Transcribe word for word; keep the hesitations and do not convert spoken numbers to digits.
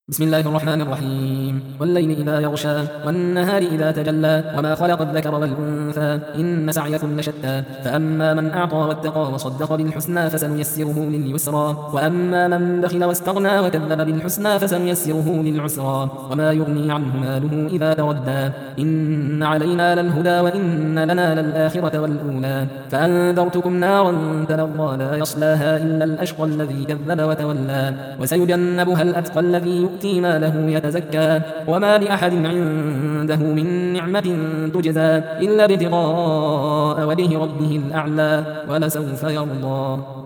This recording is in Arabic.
بسم الله الرحمن الرحيم والليل إذا يغشى والنهار إذا تجلى وما خلق الذكر والأنثى إن سعيكم لشتى فأما من أعطى واتقى وصدق بالحسنى فسنيسره لليسرى وأما من بخل واستغنى وكذب بالحسنى فسنيسره للعسرى وما يغني عنه ماله إذا تردى إن علينا للهدى وإن لنا للآخرة والأولى فأنذرتكم نارا تلظى لا يصلاها إلا الأشقى الذي كذب وتولى وسيجنبها الأتقى الذي يؤتي ماله يتزكى وما لأحد عنده من نعمة تجزى إلا ابتغاء وجه ربه الأعلى ولسوف يرضى.